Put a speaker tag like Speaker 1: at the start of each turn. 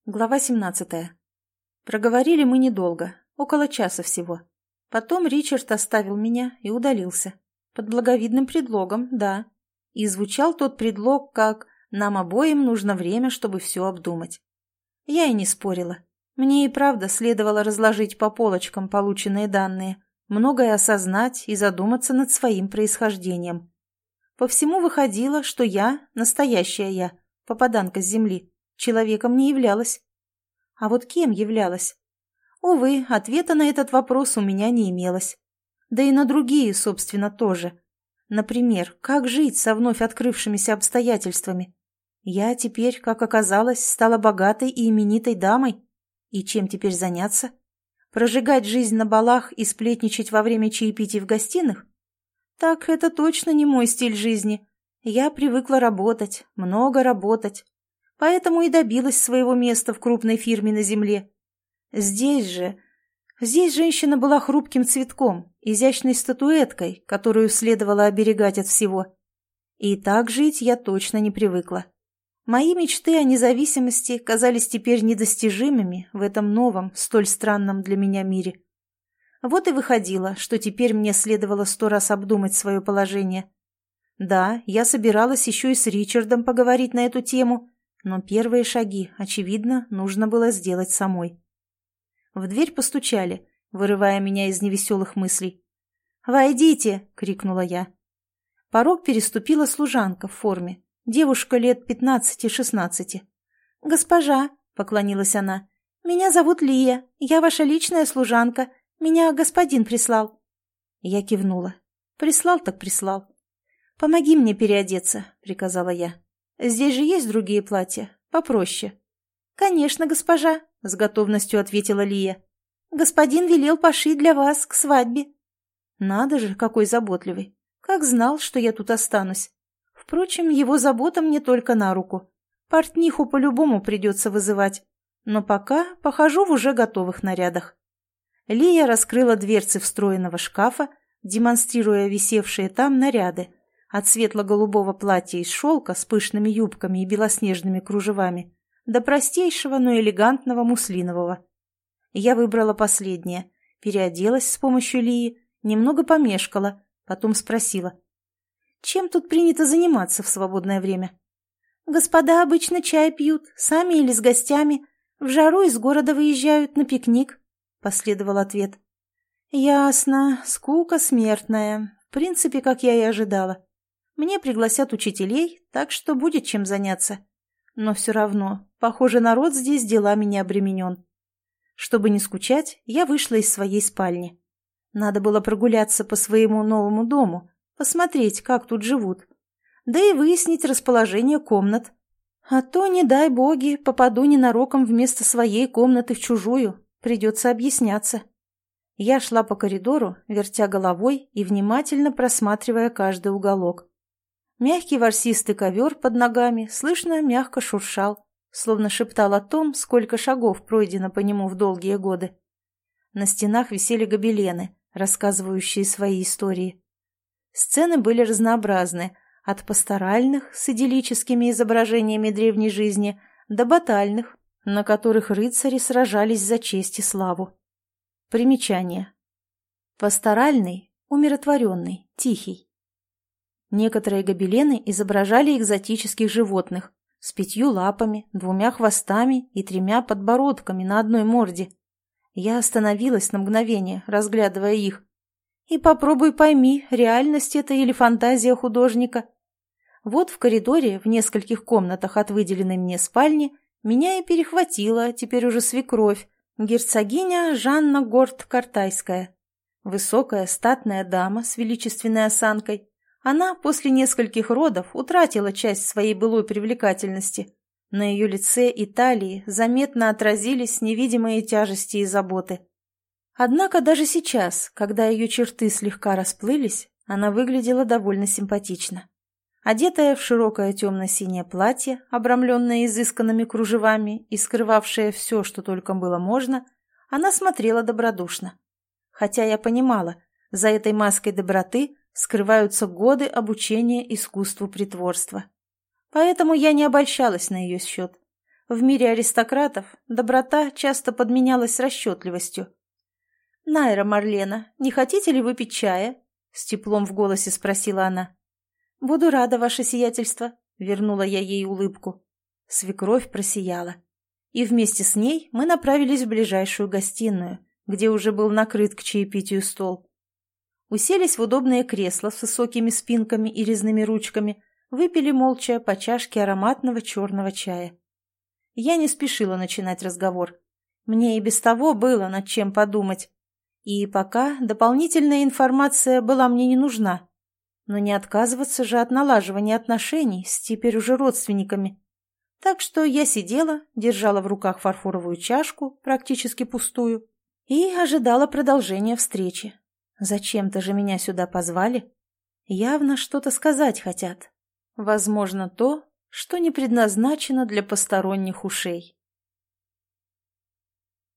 Speaker 1: Глава 17. Проговорили мы недолго, около часа всего. Потом Ричард оставил меня и удалился. Под благовидным предлогом, да. И звучал тот предлог как «нам обоим нужно время, чтобы все обдумать». Я и не спорила. Мне и правда следовало разложить по полочкам полученные данные, многое осознать и задуматься над своим происхождением. По всему выходило, что я, настоящая я, попаданка с земли, человеком не являлась. А вот кем являлась? Увы, ответа на этот вопрос у меня не имелось. Да и на другие, собственно, тоже. Например, как жить со вновь открывшимися обстоятельствами? Я теперь, как оказалось, стала богатой и именитой дамой. И чем теперь заняться? Прожигать жизнь на балах и сплетничать во время чаепитий в гостиных? Так это точно не мой стиль жизни. Я привыкла работать, много работать. Поэтому и добилась своего места в крупной фирме на земле. Здесь женщина была хрупким цветком, изящной статуэткой, которую следовало оберегать от всего. И так жить я точно не привыкла. Мои мечты о независимости казались теперь недостижимыми в этом новом, столь странном для меня мире. Вот и выходило, что теперь мне следовало 100 раз обдумать свое положение. Да, я собиралась еще и с Ричардом поговорить на эту тему, но первые шаги, очевидно, нужно было сделать самой. В дверь постучали, вырывая меня из невеселых мыслей. «Войдите!» — крикнула я. Порог переступила служанка в форме, девушка лет 15-16. «Госпожа!» — поклонилась она. «Меня зовут Лия, я ваша личная служанка. Меня господин прислал». Я кивнула. «Прислал так прислал». «Помоги мне переодеться», — приказала я. «Здесь же есть другие платья, попроще». «Конечно, госпожа», — с готовностью ответила Лия. «Господин велел пошить для вас к свадьбе». Надо же, какой заботливый. Как знал, что я тут останусь. Впрочем, его забота мне только на руку. Портниху по-любому придется вызывать. Но пока похожу в уже готовых нарядах. Лия раскрыла дверцы встроенного шкафа, демонстрируя висевшие там наряды. От светло-голубого платья из шелка с пышными юбками и белоснежными кружевами до простейшего, но элегантного муслинового. Я выбрала последнее, переоделась с помощью Лии, немного помешкала, потом спросила. «Чем тут принято заниматься в свободное время?» «Господа обычно чай пьют, сами или с гостями, в жару из города выезжают на пикник», — последовал ответ. «Ясно, скука смертная, в принципе, как я и ожидала. Мне пригласят учителей, так что будет чем заняться. Но все равно, похоже, народ здесь делами не обременен. Чтобы не скучать, я вышла из своей спальни. Надо было прогуляться по своему новому дому, посмотреть, как тут живут. Да и выяснить расположение комнат. А то, не дай боги, попаду ненароком вместо своей комнаты в чужую. Придется объясняться. Я шла по коридору, вертя головой и внимательно просматривая каждый уголок. Мягкий ворсистый ковер под ногами слышно мягко шуршал, словно шептал о том, сколько шагов пройдено по нему в долгие годы. На стенах висели гобелены, рассказывающие свои истории. Сцены были разнообразны, от пасторальных с идиллическими изображениями древней жизни до батальных, на которых рыцари сражались за честь и славу. Примечание. Пасторальный – умиротворенный, тихий. Некоторые гобелены изображали экзотических животных с 5 лапами, 2 хвостами и 3 подбородками на одной морде. Я остановилась на мгновение, разглядывая их. И попробуй пойми, реальность это или фантазия художника. Вот в коридоре, в нескольких комнатах от выделенной мне спальни, меня и перехватила теперь уже свекровь, герцогиня Жанна Горд-Картайская. Высокая статная дама с величественной осанкой. Она после нескольких родов утратила часть своей былой привлекательности. На ее лице и талии заметно отразились невидимые тяжести и заботы. Однако даже сейчас, когда ее черты слегка расплылись, она выглядела довольно симпатично. Одетая в широкое темно-синее платье, обрамленное изысканными кружевами и скрывавшее все, что только было можно, она смотрела добродушно. Хотя я понимала, за этой маской доброты скрываются годы обучения искусству притворства. Поэтому я не обольщалась на ее счет. В мире аристократов доброта часто подменялась расчетливостью. «Найра Марлена, не хотите ли выпить чая?» — с теплом в голосе спросила она. «Буду рада, ваше сиятельство», — вернула я ей улыбку. Свекровь просияла. И вместе с ней мы направились в ближайшую гостиную, где уже был накрыт к чаепитию стол. Уселись в удобные кресла с высокими спинками и резными ручками, выпили молча по чашке ароматного черного чая. Я не спешила начинать разговор. Мне и без того было над чем подумать. И пока дополнительная информация была мне не нужна. Но не отказываться же от налаживания отношений с теперь уже родственниками. Так что я сидела, держала в руках фарфоровую чашку, практически пустую, и ожидала продолжения встречи. Зачем-то же меня сюда позвали. Явно что-то сказать хотят. Возможно, то, что не предназначено для посторонних ушей.